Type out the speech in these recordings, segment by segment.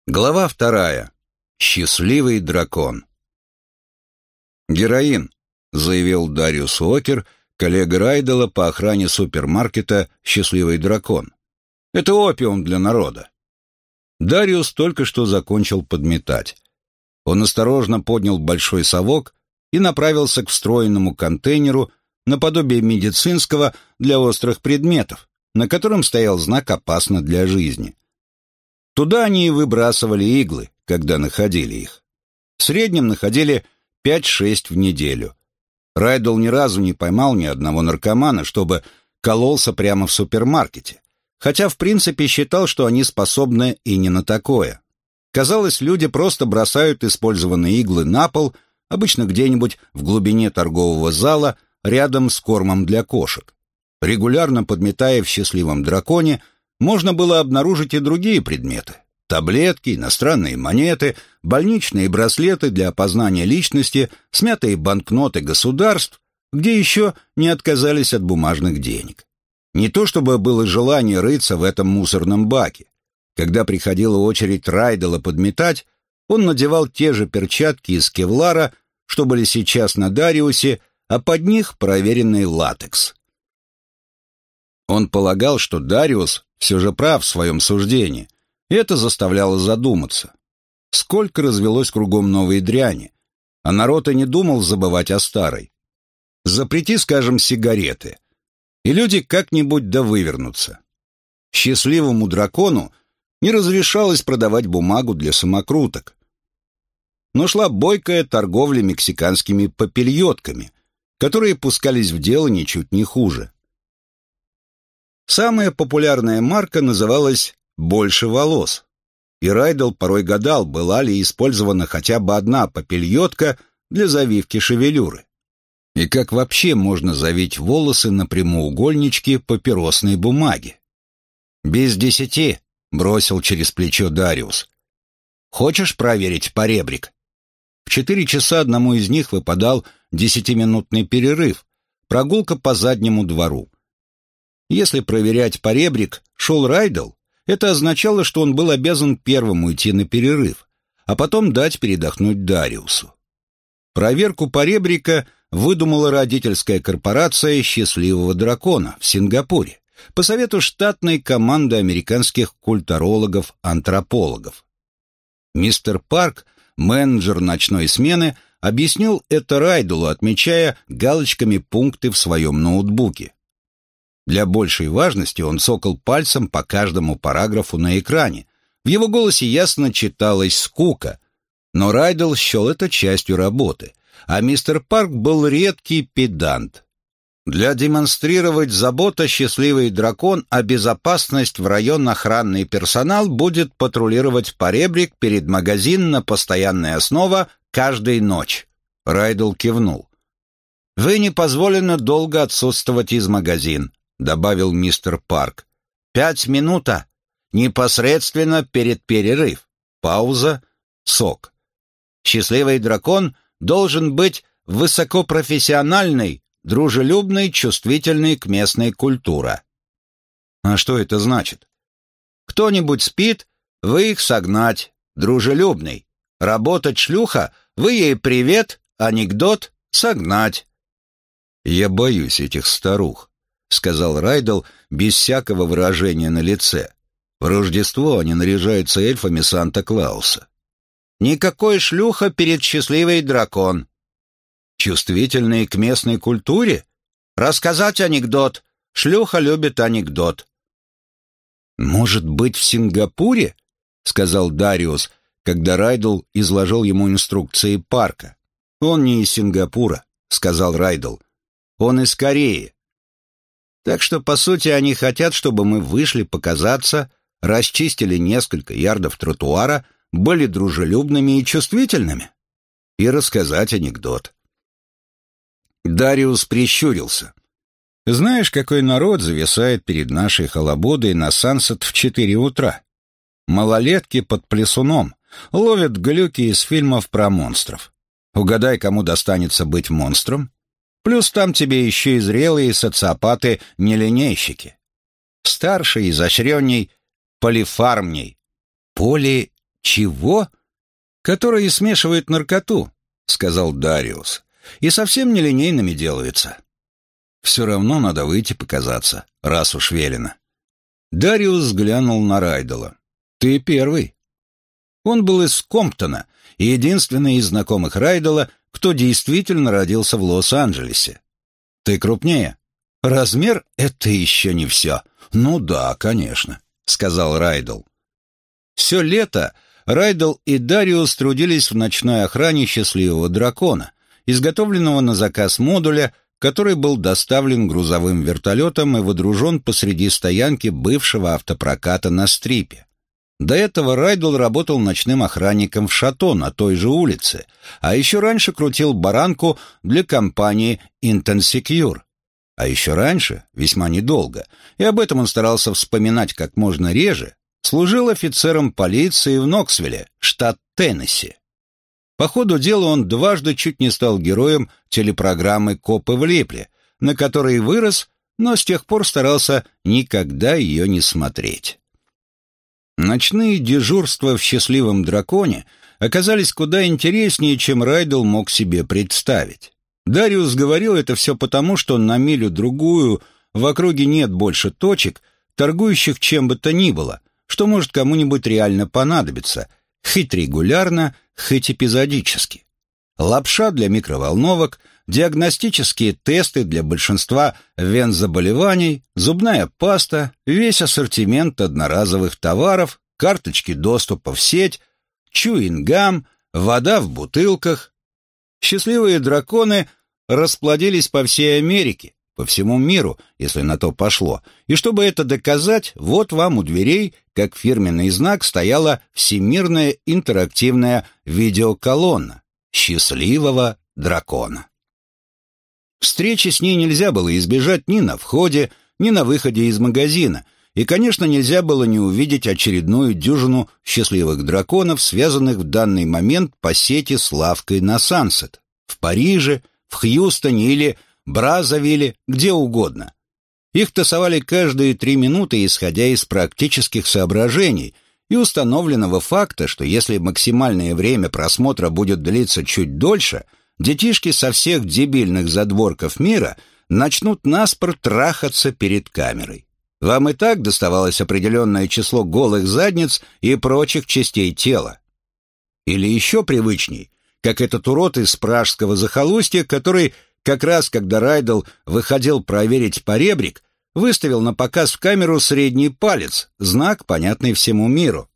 Глава 2. Счастливый дракон. «Героин», — заявил Дариус Уокер, коллега Райдела по охране супермаркета «Счастливый дракон». «Это опиум для народа». Дариус только что закончил подметать. Он осторожно поднял большой совок и направился к встроенному контейнеру наподобие медицинского для острых предметов, на котором стоял знак «Опасно для жизни». Туда они и выбрасывали иглы, когда находили их. В среднем находили 5-6 в неделю. Райдел ни разу не поймал ни одного наркомана, чтобы кололся прямо в супермаркете, хотя в принципе считал, что они способны и не на такое. Казалось, люди просто бросают использованные иглы на пол, обычно где-нибудь в глубине торгового зала, рядом с кормом для кошек. Регулярно подметая в «Счастливом драконе», можно было обнаружить и другие предметы. Таблетки, иностранные монеты, больничные браслеты для опознания личности, смятые банкноты государств, где еще не отказались от бумажных денег. Не то чтобы было желание рыться в этом мусорном баке. Когда приходила очередь Райдела подметать, он надевал те же перчатки из кевлара, что были сейчас на Дариусе, а под них проверенный латекс. Он полагал, что Дариус все же прав в своем суждении, и это заставляло задуматься. Сколько развелось кругом новой дряни, а народ и не думал забывать о старой. Запрети, скажем, сигареты, и люди как-нибудь да вывернутся. Счастливому дракону не разрешалось продавать бумагу для самокруток. Но шла бойкая торговля мексиканскими попельотками, которые пускались в дело ничуть не хуже. Самая популярная марка называлась «Больше волос», и Райдел порой гадал, была ли использована хотя бы одна попельотка для завивки шевелюры. И как вообще можно завить волосы на прямоугольничке папиросной бумаги? «Без 10», — бросил через плечо Дариус. «Хочешь проверить поребрик?» В 4 часа одному из них выпадал 10-минутный перерыв, прогулка по заднему двору. Если проверять поребрик шел Райдел, это означало, что он был обязан первым уйти на перерыв, а потом дать передохнуть Дариусу. Проверку поребрика выдумала родительская корпорация «Счастливого дракона» в Сингапуре по совету штатной команды американских культурологов-антропологов. Мистер Парк, менеджер ночной смены, объяснил это Райделу, отмечая галочками пункты в своем ноутбуке. Для большей важности он цокал пальцем по каждому параграфу на экране. В его голосе ясно читалась скука, но Райдел счел это частью работы, а мистер Парк был редкий педант. Для демонстрировать заботу «Счастливый дракон» о безопасности в район охранный персонал будет патрулировать поребрик перед магазином на постоянной основе каждую ночь. Райдел кивнул. «Вы не позволено долго отсутствовать из магазина», — добавил мистер Парк. 5 минут, непосредственно перед перерыв. Пауза, сок. Счастливый дракон должен быть высокопрофессиональный, дружелюбный, чувствительный к местной культуре. А что это значит? Кто-нибудь спит, вы их согнать, дружелюбный. Работать шлюха, вы ей привет, анекдот, согнать. Я боюсь этих старух, — сказал Райдел без всякого выражения на лице. В Рождество они наряжаются эльфами Санта-Клауса. «Никакой шлюха перед счастливый дракон». «Чувствительные к местной культуре? Рассказать анекдот. Шлюха любит анекдот». «Может быть, в Сингапуре?» — сказал Дариус, когда Райдел изложил ему инструкции парка. «Он не из Сингапура», — сказал Райдел. «Он из Кореи. Так что, по сути, они хотят, чтобы мы вышли показаться, расчистили несколько ярдов тротуара, были дружелюбными и чувствительными. И рассказать анекдот». Дариус прищурился. «Знаешь, какой народ зависает перед нашей халабудой на Сансет в 4 утра? Малолетки под плесуном ловят глюки из фильмов про монстров. Угадай, кому достанется быть монстром? Плюс там тебе еще и зрелые социопаты-нелинейщики. Старший, изощренней, полифармней. «Чего?» «Которые смешивают наркоту», — сказал Дариус. «И совсем нелинейными делаются». «Все равно надо выйти показаться, раз уж велено». Дариус взглянул на Райдела. «Ты первый». Он был из Комптона и единственный из знакомых Райдела, кто действительно родился в Лос-Анджелесе. «Ты крупнее?» «Размер — это еще не все». «Ну да, конечно», — сказал Райдел. Все лето Райдел и Дариус трудились в ночной охране «Счастливого дракона», изготовленного на заказ модуля, который был доставлен грузовым вертолетом и водружен посреди стоянки бывшего автопроката на Стрипе. До этого Райдел работал ночным охранником в Шато на той же улице, а еще раньше крутил баранку для компании Intensecure. А еще раньше, весьма недолго, и об этом он старался вспоминать как можно реже, служил офицером полиции в Ноксвилле, штат Теннесси. По ходу дела он дважды чуть не стал героем телепрограммы «Копы влипли», на которой вырос, но с тех пор старался никогда ее не смотреть. Ночные дежурства в «Счастливом драконе» оказались куда интереснее, чем Райдел мог себе представить. Дариус говорил это все потому, что на милю-другую в округе нет больше точек, торгующих чем бы то ни было, что может кому-нибудь реально понадобиться, хоть регулярно, хоть эпизодически. Лапша для микроволновок, диагностические тесты для большинства вензаболеваний, зубная паста, весь ассортимент одноразовых товаров, карточки доступа в сеть, чуингам, вода в бутылках. Счастливые драконы расплодились по всей Америке, по всему миру, если на то пошло, и чтобы это доказать, вот вам у дверей, как фирменный знак, стояла всемирная интерактивная видеоколонна «Счастливого дракона». Встречи с ней нельзя было избежать ни на входе, ни на выходе из магазина, и, конечно, нельзя было не увидеть очередную дюжину счастливых драконов, связанных в данный момент по сети с лавкой на Сансет, в Париже, в Хьюстоне или Браззавилле, где угодно. Их тасовали каждые 3 минуты, исходя из практических соображений и установленного факта, что если максимальное время просмотра будет длиться чуть дольше, детишки со всех дебильных задворков мира начнут наспор трахаться перед камерой. Вам и так доставалось определенное число голых задниц и прочих частей тела. Или еще привычней, как этот урод из пражского захолустья, который как раз когда Райдел выходил проверить поребрик, выставил на показ в камеру средний палец, знак, понятный всему миру.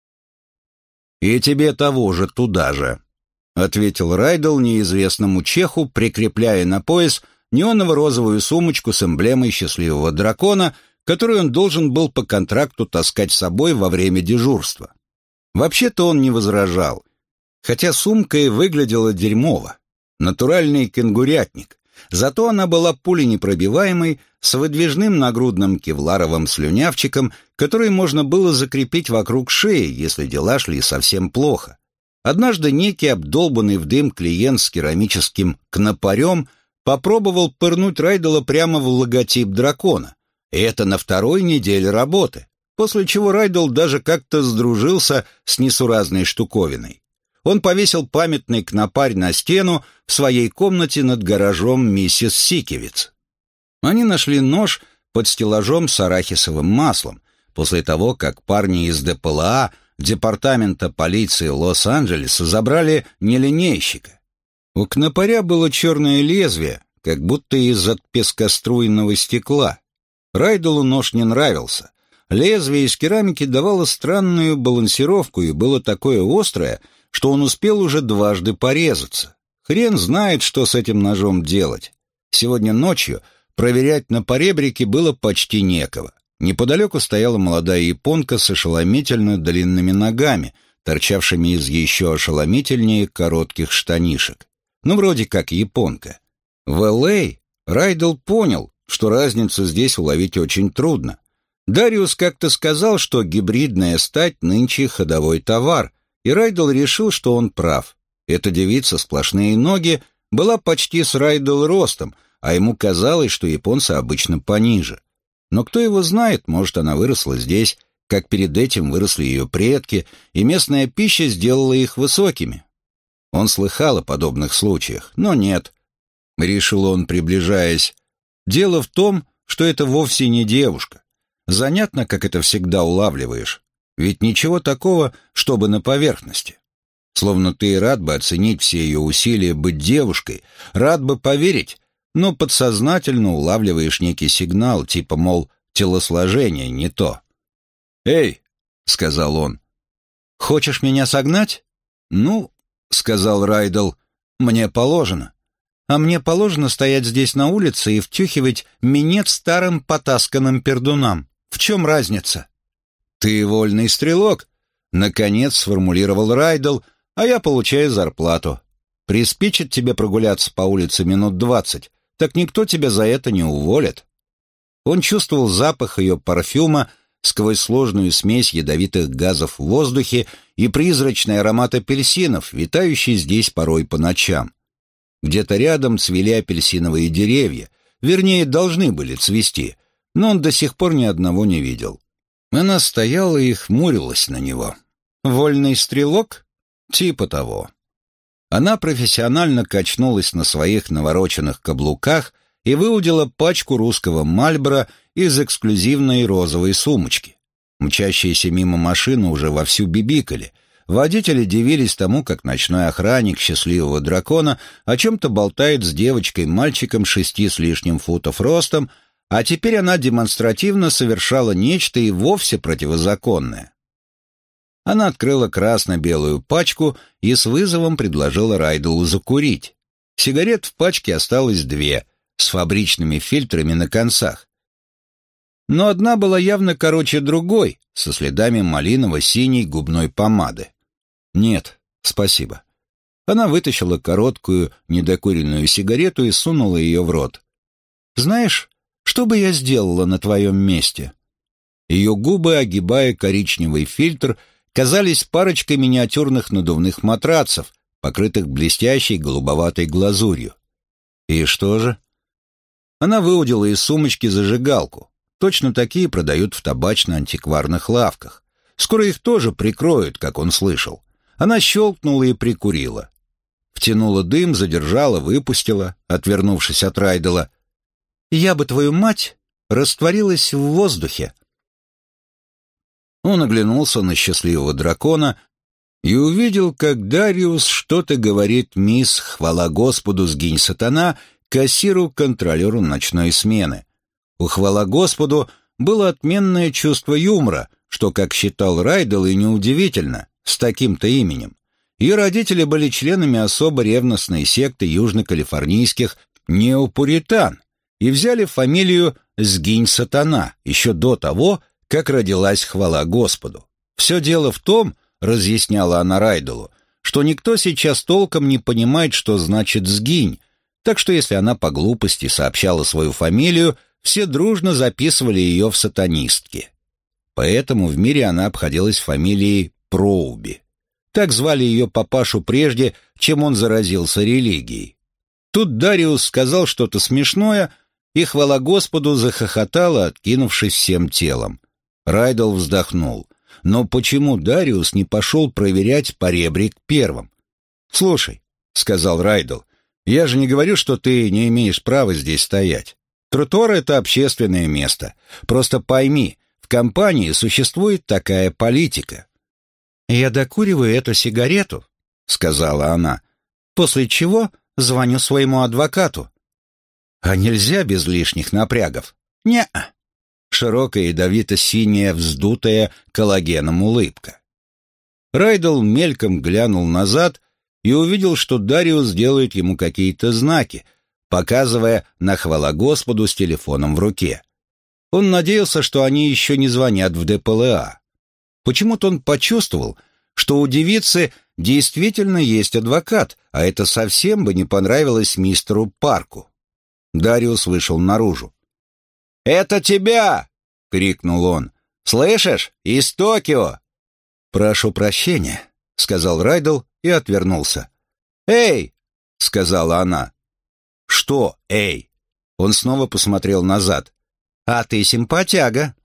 «И тебе того же туда же», — ответил Райдел неизвестному чеху, прикрепляя на пояс неоново-розовую сумочку с эмблемой счастливого дракона, которую он должен был по контракту таскать с собой во время дежурства. Вообще-то он не возражал, хотя сумка и выглядела дерьмово. Натуральный кенгурятник. Зато она была пуленепробиваемой, с выдвижным нагрудным кевларовым слюнявчиком, который можно было закрепить вокруг шеи, если дела шли совсем плохо. Однажды некий обдолбанный в дым клиент с керамическим кнопарем попробовал пырнуть Райдела прямо в логотип дракона. И это на 2-й неделе работы, после чего Райдел даже как-то сдружился с несуразной штуковиной. Он повесил памятный кнопарь на стену в своей комнате над гаражом миссис Сикевиц. Они нашли нож под стеллажом с арахисовым маслом, после того, как парни из ДПЛА, департамента полиции Лос-Анджелеса, забрали нелинейщика. У кнопаря было черное лезвие, как будто из-от пескоструйного стекла. Райделу нож не нравился. Лезвие из керамики давало странную балансировку и было такое острое, что он успел уже дважды порезаться. Хрен знает, что с этим ножом делать. Сегодня ночью проверять на поребрике было почти некого. Неподалеку стояла молодая японка с ошеломительно длинными ногами, торчавшими из еще ошеломительнее коротких штанишек. Ну, вроде как японка. В Л.А. Райдел понял, что разницу здесь уловить очень трудно. Дариус как-то сказал, что гибридная стать нынче ходовой товар, и Райдел решил, что он прав. Эта девица сплошные ноги была почти с Райдел ростом, а ему казалось, что японцы обычно пониже. Но кто его знает, может, она выросла здесь, как перед этим выросли ее предки, и местная пища сделала их высокими. Он слыхал о подобных случаях, но нет, решил он, приближаясь. Дело в том, что это вовсе не девушка. Занятно, как это всегда улавливаешь. Ведь ничего такого, чтобы на поверхности. Словно ты и рад бы оценить все ее усилия быть девушкой, рад бы поверить, но подсознательно улавливаешь некий сигнал, типа, мол, телосложение не то. «Эй!» — сказал он. «Хочешь меня согнать?» «Ну, — сказал Райдл, — мне положено. А мне положено стоять здесь на улице и втюхивать минет старым потасканным пердунам. В чем разница?» «Ты вольный стрелок», — наконец сформулировал Райдл, «а я получаю зарплату. Приспичит тебе прогуляться по улице минут 20, так никто тебя за это не уволит». Он чувствовал запах ее парфюма сквозь сложную смесь ядовитых газов в воздухе и призрачный аромат апельсинов, витающий здесь порой по ночам. Где-то рядом цвели апельсиновые деревья, вернее, должны были цвести, но он до сих пор ни одного не видел. Она стояла и хмурилась на него. «Вольный стрелок? Типа того». Она профессионально качнулась на своих навороченных каблуках и выудила пачку русского Мальборо из эксклюзивной розовой сумочки. Мчащиеся мимо машины уже вовсю бибикали. Водители дивились тому, как ночной охранник счастливого дракона о чем-то болтает с девочкой-мальчиком 6 с лишним футов ростом, а теперь она демонстративно совершала нечто и вовсе противозаконное. Она открыла красно-белую пачку и с вызовом предложила Райдлу закурить. Сигарет в пачке осталось 2, с фабричными фильтрами на концах. Но одна была явно короче другой, со следами малиново-синей губной помады. «Нет, спасибо». Она вытащила короткую, недокуренную сигарету и сунула ее в рот. «Знаешь, что бы я сделала на твоем месте?» Ее губы, огибая коричневый фильтр, казались парочкой миниатюрных надувных матрацев, покрытых блестящей голубоватой глазурью. «И что же?» Она выудила из сумочки зажигалку. Точно такие продают в табачно-антикварных лавках. Скоро их тоже прикроют, как он слышал. Она щелкнула и прикурила. Втянула дым, задержала, выпустила, отвернувшись от Райдела. «Я бы, твою мать, растворилась в воздухе». Он оглянулся на счастливого дракона и увидел, как Дариус что-то говорит мисс «Хвала Господу, сгинь, сатана», кассиру-контролеру ночной смены. У «Хвала Господу» было отменное чувство юмора, что, как считал Райдл, и неудивительно, с таким-то именем. Ее родители были членами особо ревностной секты южно-калифорнийских неопуритан и взяли фамилию «Сгинь, сатана» еще до того, как родилась «Хвала Господу». Все дело в том, разъясняла она Райдлу, что никто сейчас толком не понимает, что значит «сгинь», так что если она по глупости сообщала свою фамилию, все дружно записывали ее в сатанистки. Поэтому в мире она обходилась фамилией Проуби. Так звали ее папашу прежде, чем он заразился религией. Тут Дариус сказал что-то смешное, и «Хвала Господу» захохотала, откинувшись всем телом. Райдл вздохнул. Но почему Дариус не пошел проверять поребрик первым? «Слушай», — сказал Райдл, — «я же не говорю, что ты не имеешь права здесь стоять. Тротуар — это общественное место. Просто пойми, в компании существует такая политика». «Я докуриваю эту сигарету», — сказала она, «после чего звоню своему адвокату». «А нельзя без лишних напрягов?» «Не-а». Широкая ядовито-синяя, вздутая коллагеном улыбка. Райдл мельком глянул назад и увидел, что Дариус делает ему какие-то знаки, показывая на «Хвала Господу» с телефоном в руке. Он надеялся, что они еще не звонят в ДПЛА. Почему-то он почувствовал, что у девицы действительно есть адвокат, а это совсем бы не понравилось мистеру Парку. Дариус вышел наружу. «Это тебя!» — крикнул он. «Слышишь? Из Токио!» «Прошу прощения», — сказал Райдл и отвернулся. «Эй!» — сказала она. «Что «эй»?» Он снова посмотрел назад. «А ты симпатяга».